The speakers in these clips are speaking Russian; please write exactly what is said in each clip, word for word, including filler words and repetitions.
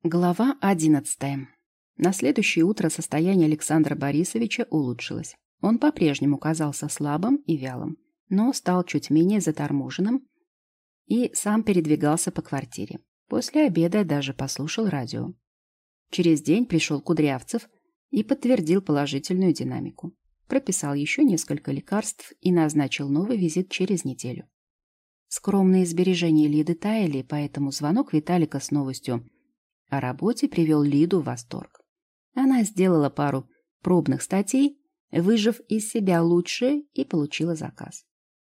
Глава одиннадцатая. На следующее утро состояние Александра Борисовича улучшилось. Он по-прежнему казался слабым и вялым, но стал чуть менее заторможенным и сам передвигался по квартире. После обеда даже послушал радио. Через день пришел Кудрявцев и подтвердил положительную динамику. Прописал еще несколько лекарств и назначил новый визит через неделю. Скромные сбережения Лиды таяли, поэтому звонок Виталика с новостью о работе привел Лиду в восторг. Она сделала пару пробных статей, выжав из себя лучшее, и получила заказ.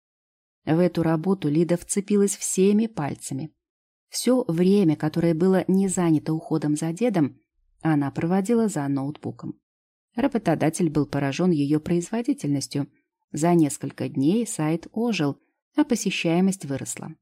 В эту работу Лида вцепилась всеми пальцами. Все время, которое было не занято уходом за дедом, она проводила за ноутбуком. Работодатель был поражен ее производительностью. За несколько дней сайт ожил, а посещаемость выросла.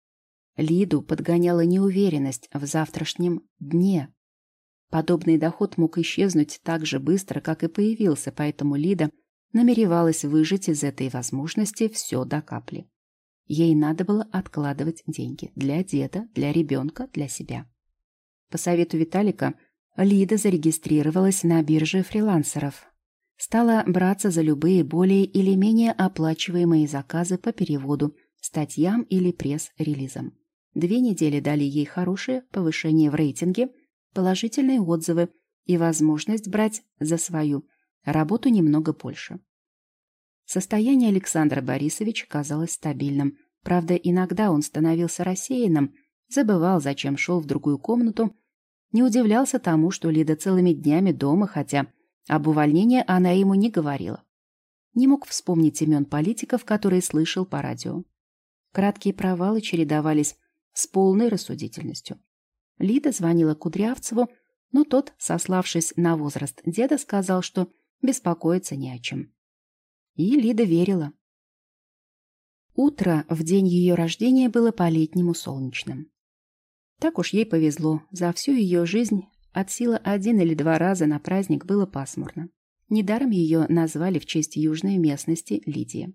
Лиду подгоняла неуверенность в завтрашнем дне. Подобный доход мог исчезнуть так же быстро, как и появился, поэтому Лида намеревалась выжать из этой возможности все до капли. Ей надо было откладывать деньги для деда, для ребенка, для себя. По совету Виталика Лида зарегистрировалась на бирже фрилансеров. Стала браться за любые более или менее оплачиваемые заказы по переводу, статьям или пресс-релизам. Две недели дали ей хорошее повышение в рейтинге, положительные отзывы и возможность брать за свою работу немного больше. Состояние Александра Борисовича казалось стабильным. Правда, иногда он становился рассеянным, забывал, зачем шел в другую комнату, не удивлялся тому, что Лида целыми днями дома, хотя об увольнении она ему не говорила. Не мог вспомнить имен политиков, которые слышал по радио. Краткие провалы чередовались с полной рассудительностью. Лида звонила Кудрявцеву, но тот, сославшись на возраст деда, сказал, что беспокоиться не о чем. И Лида верила. Утро в день ее рождения было по-летнему солнечным. Так уж ей повезло. За всю ее жизнь от силы один или два раза на праздник было пасмурно. Недаром ее назвали в честь южной местности Лидия.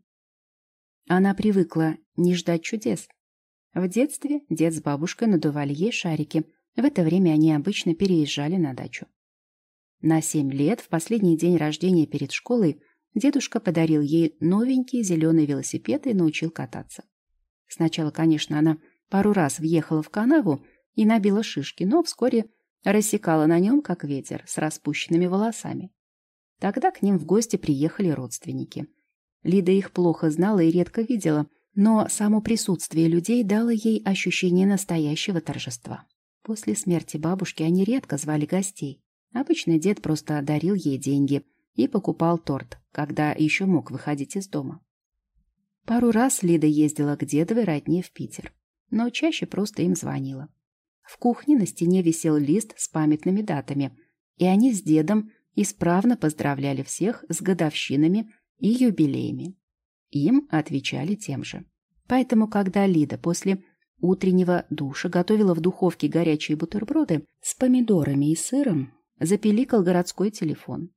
Она привыкла не ждать чудес. В детстве дед с бабушкой надували ей шарики. В это время они обычно переезжали на дачу. На семь лет, в последний день рождения перед школой, дедушка подарил ей новенький зеленый велосипед и научил кататься. Сначала, конечно, она пару раз въехала в канаву и набила шишки, но вскоре рассекала на нем, как ветер, с распущенными волосами. Тогда к ним в гости приехали родственники. Лида их плохо знала и редко видела, но само присутствие людей дало ей ощущение настоящего торжества. После смерти бабушки они редко звали гостей. Обычно дед просто дарил ей деньги и покупал торт, когда еще мог выходить из дома. Пару раз Лида ездила к дедовой родне в Питер, но чаще просто им звонила. В кухне на стене висел лист с памятными датами, и они с дедом исправно поздравляли всех с годовщинами и юбилеями. Им отвечали тем же. Поэтому, когда Лида после утреннего душа готовила в духовке горячие бутерброды с помидорами и сыром, запиликал городской телефон.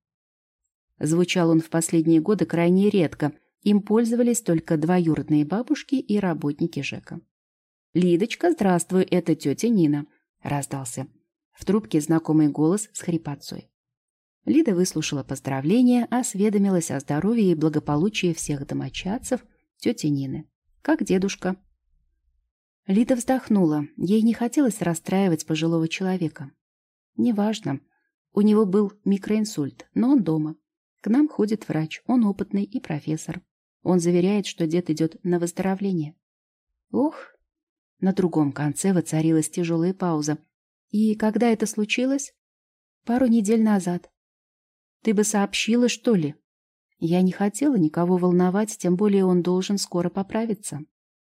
Звучал он в последние годы крайне редко, им пользовались только двоюродные бабушки и работники ЖЭКа. «Лидочка, здравствуй, это тетя Нина», — раздался в трубке знакомый голос с хрипотцой. Лида выслушала поздравления, осведомилась о здоровье и благополучии всех домочадцев тети Нины. «Как дедушка?» Лида вздохнула. Ей не хотелось расстраивать пожилого человека. «Неважно. У него был микроинсульт, но он дома. К нам ходит врач, он опытный и профессор. Он заверяет, что дед идет на выздоровление». «Ох!» На другом конце воцарилась тяжелая пауза. «И когда это случилось?» «Пару недель назад». «Ты бы сообщила, что ли?» Я не хотела никого волновать, тем более он должен скоро поправиться.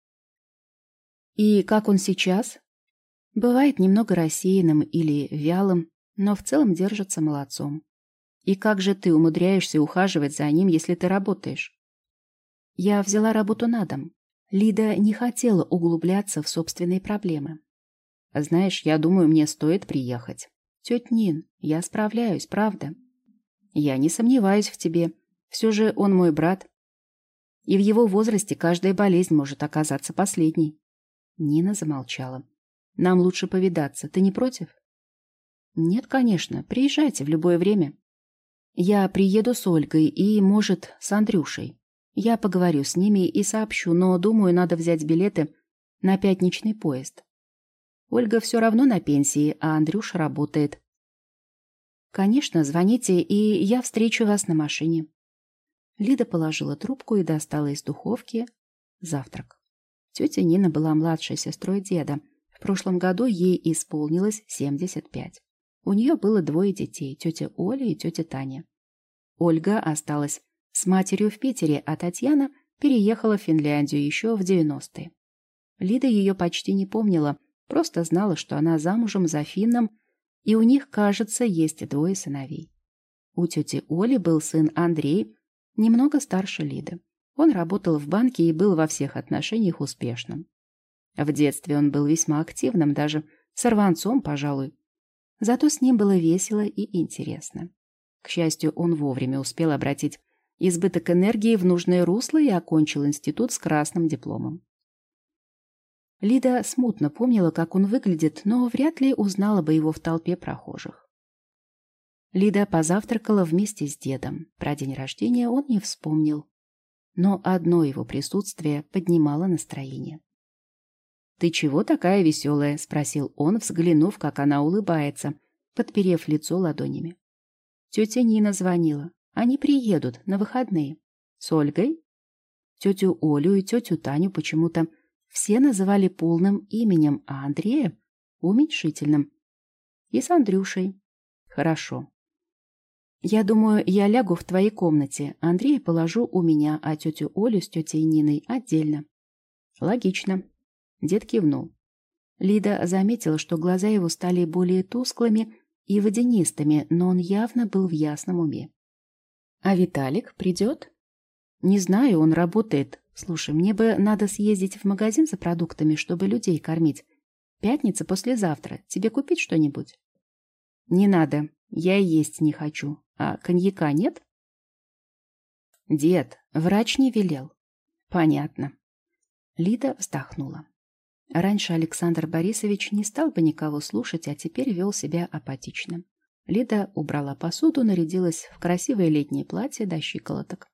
«И как он сейчас?» «Бывает немного рассеянным или вялым, но в целом держится молодцом». «И как же ты умудряешься ухаживать за ним, если ты работаешь?» «Я взяла работу на дом». Лида не хотела углубляться в собственные проблемы. «Знаешь, я думаю, мне стоит приехать». «Тетя Нин, я справляюсь, правда?» «Я не сомневаюсь в тебе. Все же он мой брат. И в его возрасте каждая болезнь может оказаться последней». Нина замолчала. «Нам лучше повидаться. Ты не против?» Нет, конечно, приезжайте в любое время. Я приеду с Ольгой и, может, с Андрюшей. Я поговорю с ними и сообщу, но, думаю, надо взять билеты на пятничный поезд. Ольга все равно на пенсии, а Андрюша работает. Конечно, звоните, и я встречу вас на машине. Лида положила трубку и достала из духовки завтрак. Тетя Нина была младшей сестрой деда. В прошлом году ей исполнилось семьдесят пять. У нее было двое детей, тетя Оля и тетя Таня. Ольга осталась с матерью в Питере, а Татьяна переехала в Финляндию еще в девяностые. Лида ее почти не помнила, просто знала, что она замужем за финном, и у них, кажется, есть двое сыновей. У тети Оли был сын Андрей, немного старше Лиды. Он работал в банке и был во всех отношениях успешным. В детстве он был весьма активным, даже сорванцом, пожалуй. Зато с ним было весело и интересно. К счастью, он вовремя успел обратить избыток энергии в нужное русло и окончил институт с красным дипломом. Лида смутно помнила, как он выглядит, но вряд ли узнала бы его в толпе прохожих. Лида позавтракала вместе с дедом. Про день рождения он не вспомнил. Но одно его присутствие поднимало настроение. «Ты чего такая веселая?» — спросил он, взглянув, как она улыбается, подперев лицо ладонями. Тетя Нина звонила. Они приедут на выходные. С Ольгой? Тетю Олю и тетю Таню почему-то все называли полным именем, а Андрея — уменьшительным. И с Андрюшей. Хорошо. Я думаю, я лягу в твоей комнате. Андрея положу у меня, а тетю Олю с тетей Ниной отдельно. Логично. Дед кивнул. Лида заметила, что глаза его стали более тусклыми и водянистыми, но он явно был в ясном уме. А Виталик придет? Не знаю, он работает. Слушай, мне бы надо съездить в магазин за продуктами, чтобы людей кормить. Пятница послезавтра. Тебе купить что-нибудь? Не надо. Я и есть не хочу. А коньяка нет? Дед, врач не велел. Понятно. Лида вздохнула. Раньше Александр Борисович не стал бы никого слушать, а теперь вел себя апатично. Лида убрала посуду, нарядилась в красивое летнее платье до щиколоток.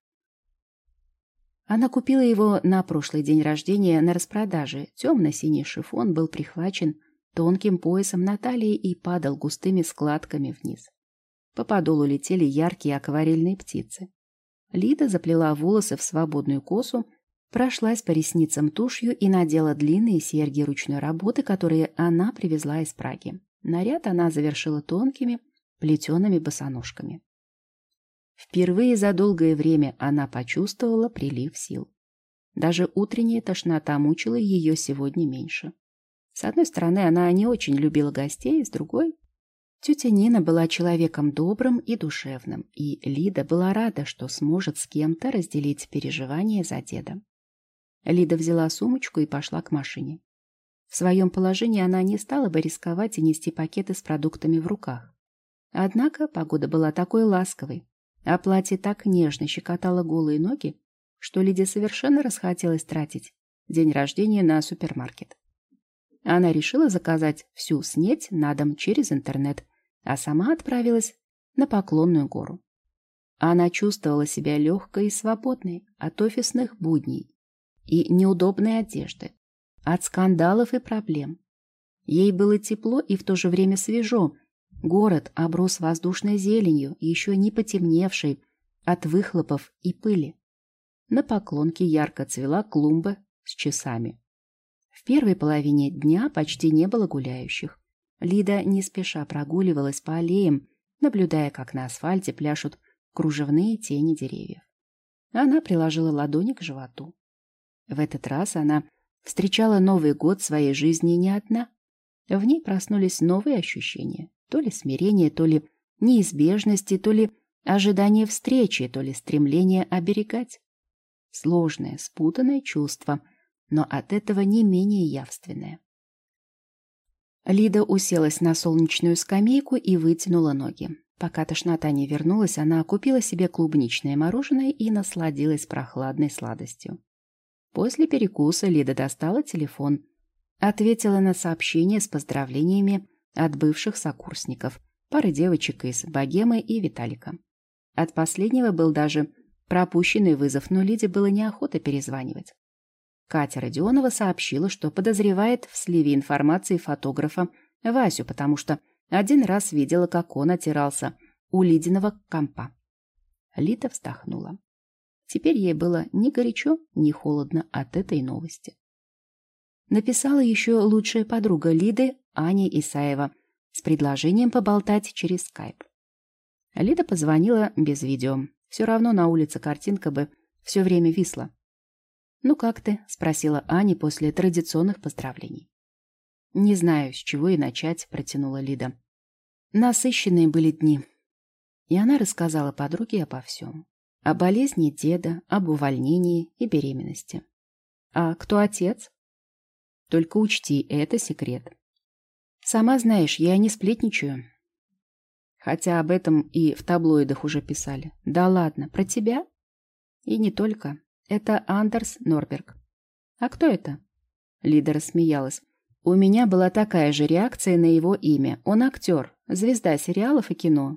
Она купила его на прошлый день рождения на распродаже. Темно-синий шифон был прихвачен тонким поясом на талии и падал густыми складками вниз. По подолу летели яркие акварельные птицы. Лида заплела волосы в свободную косу, прошлась по ресницам тушью и надела длинные серьги ручной работы, которые она привезла из Праги. Наряд она завершила тонкими плетеными босоножками. Впервые за долгое время она почувствовала прилив сил. Даже утренняя тошнота мучила ее сегодня меньше. С одной стороны, она не очень любила гостей, с другой... Тетя Нина была человеком добрым и душевным, и Лида была рада, что сможет с кем-то разделить переживания за деда. Лида взяла сумочку и пошла к машине. В своем положении она не стала бы рисковать и нести пакеты с продуктами в руках. Однако погода была такой ласковой, а платье так нежно щекотало голые ноги, что Лиде совершенно расхотелось тратить день рождения на супермаркет. Она решила заказать всю снеть на дом через интернет, а сама отправилась на Поклонную гору. Она чувствовала себя легкой и свободной от офисных будней и неудобной одежды, от скандалов и проблем. Ей было тепло и в то же время свежо. Город оброс воздушной зеленью, еще не потемневшей от выхлопов и пыли. На Поклонке ярко цвела клумба с часами. В первой половине дня почти не было гуляющих. Лида не спеша прогуливалась по аллеям, наблюдая, как на асфальте пляшут кружевные тени деревьев. Она приложила ладони к животу. В этот раз она встречала Новый год своей жизни не одна. В ней проснулись новые ощущения. То ли смирение, то ли неизбежности, то ли ожидание встречи, то ли стремление оберегать. Сложное, спутанное чувство, но от этого не менее явственное. Лида уселась на солнечную скамейку и вытянула ноги. Пока тошнота не вернулась, она купила себе клубничное мороженое и насладилась прохладной сладостью. После перекуса Лида достала телефон, ответила на сообщение с поздравлениями от бывших сокурсников, пара девочек из Богемы и Виталика. От последнего был даже пропущенный вызов, но Лиде было неохота перезванивать. Катя Родионова сообщила, что подозревает в сливе информации фотографа Васю, потому что один раз видела, как он отирался у Лидиного компа. Лида вздохнула. Теперь ей было ни горячо, ни холодно от этой новости. Написала еще лучшая подруга Лиды, Аня Исаева, с предложением поболтать через скайп. Лида позвонила без видео. Все равно на улице картинка бы все время висла. «Ну как ты?» — спросила Аня после традиционных поздравлений. «Не знаю, с чего и начать», — протянула Лида. Насыщенные были дни. И она рассказала подруге обо всем. О болезни деда, об увольнении и беременности. «А кто отец?» «Только учти, это секрет. Сама знаешь, я не сплетничаю. Хотя об этом и в таблоидах уже писали. Да ладно, про тебя? И не только. Это Андерс Норберг. А кто это?» Лида рассмеялась. У меня была такая же реакция на его имя. Он актер, звезда сериалов и кино.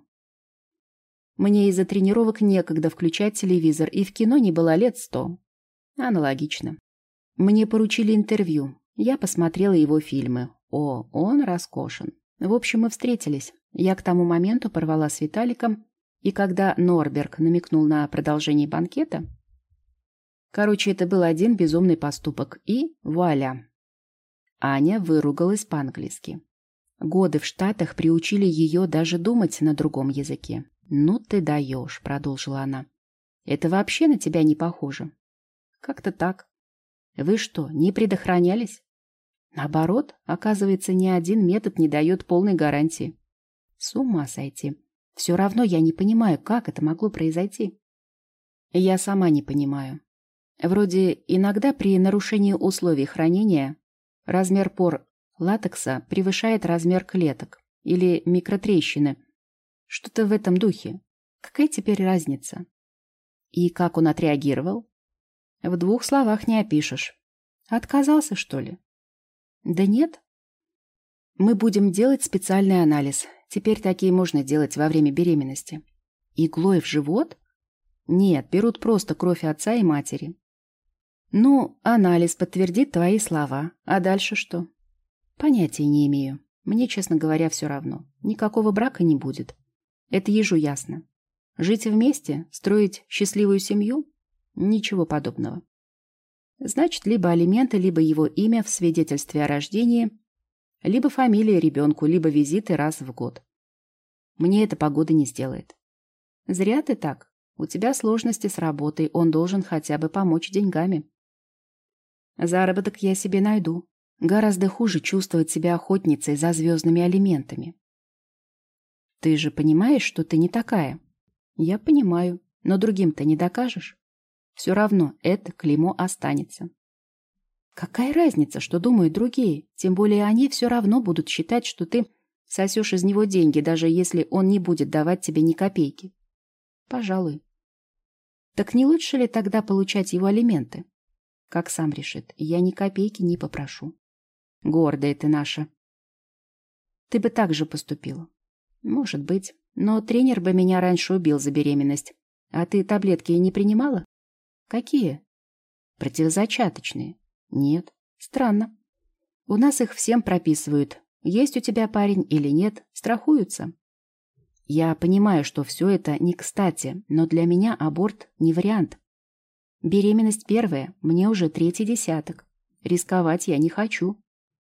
Мне из-за тренировок некогда включать телевизор, и в кино не было лет сто. Аналогично. Мне поручили интервью. Я посмотрела его фильмы. О, он роскошен. В общем, мы встретились. Я к тому моменту порвала с Виталиком, и когда Норберг намекнул на продолжение банкета... Короче, это был один безумный поступок. И вуаля. Аня выругалась по-английски. Годы в Штатах приучили ее даже думать на другом языке. «Ну ты даешь», — продолжила она. «Это вообще на тебя не похоже». «Как-то так». «Вы что, не предохранялись?» «Наоборот, оказывается, ни один метод не дает полной гарантии». «С ума сойти. Все равно я не понимаю, как это могло произойти». «Я сама не понимаю. Вроде иногда при нарушении условий хранения размер пор латекса превышает размер клеток или микротрещины. Что-то в этом духе. Какая теперь разница?» «И как он отреагировал?» «В двух словах не опишешь. Отказался, что ли?» «Да нет. Мы будем делать специальный анализ. Теперь такие можно делать во время беременности». «Иглой в живот?» «Нет, берут просто кровь отца и матери». «Ну, анализ подтвердит твои слова. А дальше что?» «Понятия не имею. Мне, честно говоря, все равно. Никакого брака не будет. Это ежу ясно. Жить вместе, строить счастливую семью? Ничего подобного. Значит, либо алименты, либо его имя в свидетельстве о рождении, либо фамилия ребенку, либо визиты раз в год. Мне эта погода не сделает». «Зря ты так. У тебя сложности с работой, он должен хотя бы помочь деньгами». «Заработок я себе найду. Гораздо хуже чувствовать себя охотницей за звездными алиментами». «Ты же понимаешь, что ты не такая?» «Я понимаю, но другим-то не докажешь. Все равно это клеймо останется». «Какая разница, что думают другие? Тем более они все равно будут считать, что ты сосешь из него деньги, даже если он не будет давать тебе ни копейки». «Пожалуй». «Так не лучше ли тогда получать его алименты?» «Как сам решит, я ни копейки не попрошу». «Гордая ты наша». «Ты бы так же поступила». «Может быть, но тренер бы меня раньше убил за беременность. А ты таблетки не принимала?» «Какие?» «Противозачаточные». «Нет». «Странно. У нас их всем прописывают. Есть у тебя парень или нет, страхуются». «Я понимаю, что все это не кстати, но для меня аборт не вариант. Беременность первая, мне уже третий десяток. Рисковать я не хочу.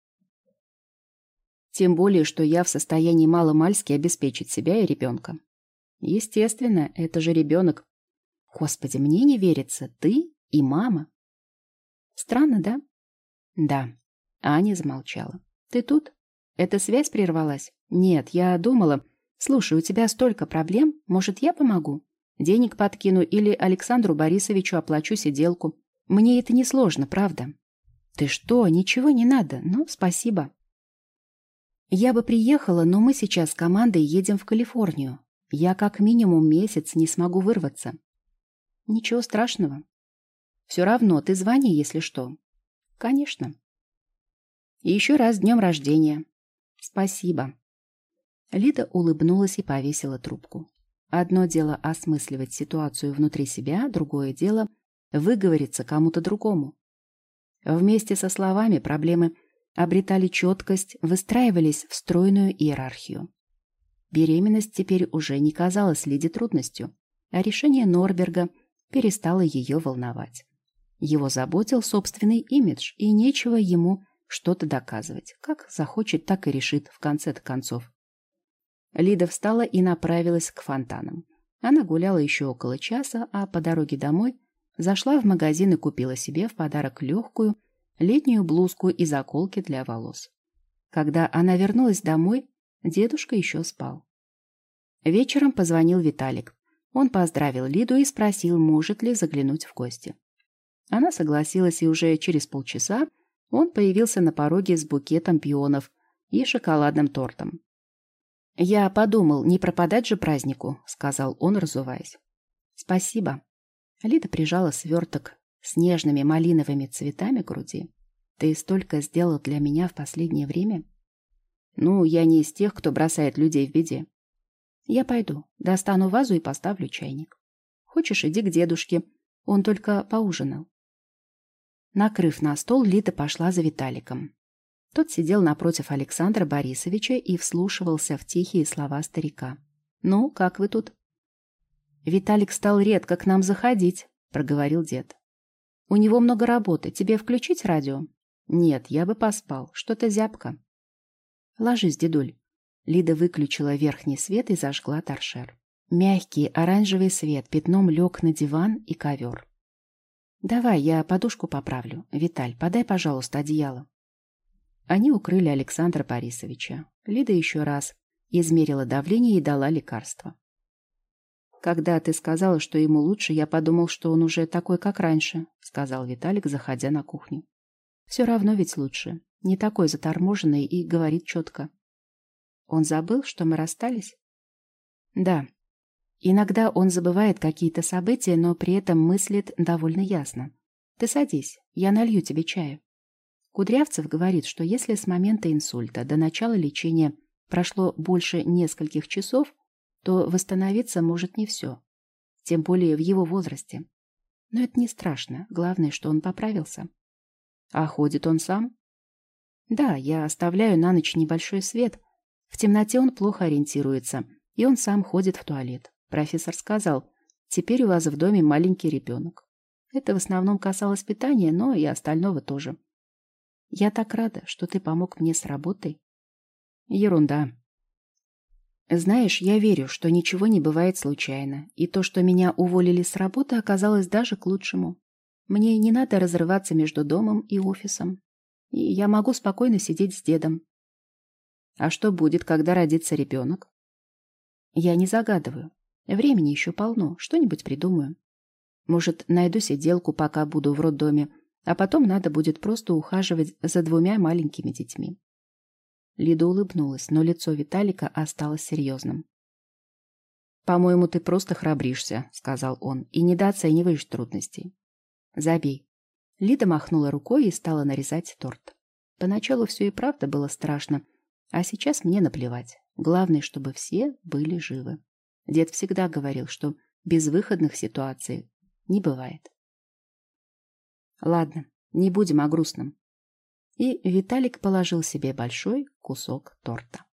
Тем более, что я в состоянии маломальски обеспечить себя и ребенка». «Естественно, это же ребенок». «Господи, мне не верится. Ты и мама». «Странно, да?» «Да». Аня замолчала. «Ты тут? Эта связь прервалась?» «Нет, я думала... Слушай, у тебя столько проблем. Может, я помогу? Денег подкину или Александру Борисовичу оплачу сиделку. Мне это несложно, правда?» «Ты что? Ничего не надо. Ну, спасибо». «Я бы приехала, но мы сейчас с командой едем в Калифорнию. Я как минимум месяц не смогу вырваться». «Ничего страшного. Все равно ты звони, если что». «Конечно». «И еще раз с днем рождения». «Спасибо». Лида улыбнулась и повесила трубку. Одно дело осмысливать ситуацию внутри себя, другое дело выговориться кому-то другому. Вместе со словами проблемы обретали четкость, выстраивались в стройную иерархию. Беременность теперь уже не казалась Лиде трудностью, а решение Норберга перестало ее волновать. Его заботил собственный имидж, и нечего ему что-то доказывать. Как захочет, так и решит в конце-то концов. Лида встала и направилась к фонтанам. Она гуляла еще около часа, а по дороге домой зашла в магазин и купила себе в подарок легкую летнюю блузку и заколки для волос. Когда она вернулась домой, дедушка еще спал. Вечером позвонил Виталик. Он поздравил Лиду и спросил, может ли заглянуть в гости. Она согласилась, и уже через полчаса он появился на пороге с букетом пионов и шоколадным тортом. «Я подумал, не пропадать же празднику», — сказал он, разуваясь. «Спасибо». Лида прижала сверток с нежными малиновыми цветами к груди. «Ты столько сделал для меня в последнее время». «Ну, я не из тех, кто бросает людей в беде». «Я пойду, достану вазу и поставлю чайник. Хочешь, иди к дедушке, он только поужинал». Накрыв на стол, Лида пошла за Виталиком. Тот сидел напротив Александра Борисовича и вслушивался в тихие слова старика. «Ну, как вы тут?» «Виталик стал редко к нам заходить», — проговорил дед. «У него много работы. Тебе включить радио?» «Нет, я бы поспал. Что-то зябко». «Ложись, дедуль». Лида выключила верхний свет и зажгла торшер. Мягкий оранжевый свет пятном лег на диван и ковер. «Давай, я подушку поправлю. Виталь, подай, пожалуйста, одеяло». Они укрыли Александра Борисовича. Лида еще раз измерила давление и дала лекарство. «Когда ты сказала, что ему лучше, я подумал, что он уже такой, как раньше», — сказал Виталик, заходя на кухню. «Все равно ведь лучше. Не такой заторможенный и говорит четко». «Он забыл, что мы расстались?» «Да. Иногда он забывает какие-то события, но при этом мыслит довольно ясно. Ты садись, я налью тебе чаю». Кудрявцев говорит, что если с момента инсульта до начала лечения прошло больше нескольких часов, то восстановиться может не все, тем более в его возрасте. Но это не страшно, главное, что он поправился. А ходит он сам? Да, я оставляю на ночь небольшой свет. В темноте он плохо ориентируется, и он сам ходит в туалет. Профессор сказал, теперь у вас в доме маленький ребенок. Это в основном касалось питания, но и остального тоже. Я так рада, что ты помог мне с работой. Ерунда. Знаешь, я верю, что ничего не бывает случайно, и то, что меня уволили с работы, оказалось даже к лучшему. Мне не надо разрываться между домом и офисом, и я могу спокойно сидеть с дедом. А что будет, когда родится ребенок? Я не загадываю. Времени еще полно, что-нибудь придумаю. Может, найду сиделку, пока буду в роддоме, а потом надо будет просто ухаживать за двумя маленькими детьми. Лида улыбнулась, но лицо Виталика осталось серьезным. «По-моему, ты просто храбришься», — сказал он, — «и недооцениваешь трудностей». «Забей». Лида махнула рукой и стала нарезать торт. Поначалу все и правда было страшно, а сейчас мне наплевать. Главное, чтобы все были живы. Дед всегда говорил, что безвыходных ситуаций не бывает. Ладно, не будем о грустном. И Виталик положил себе большой кусок торта.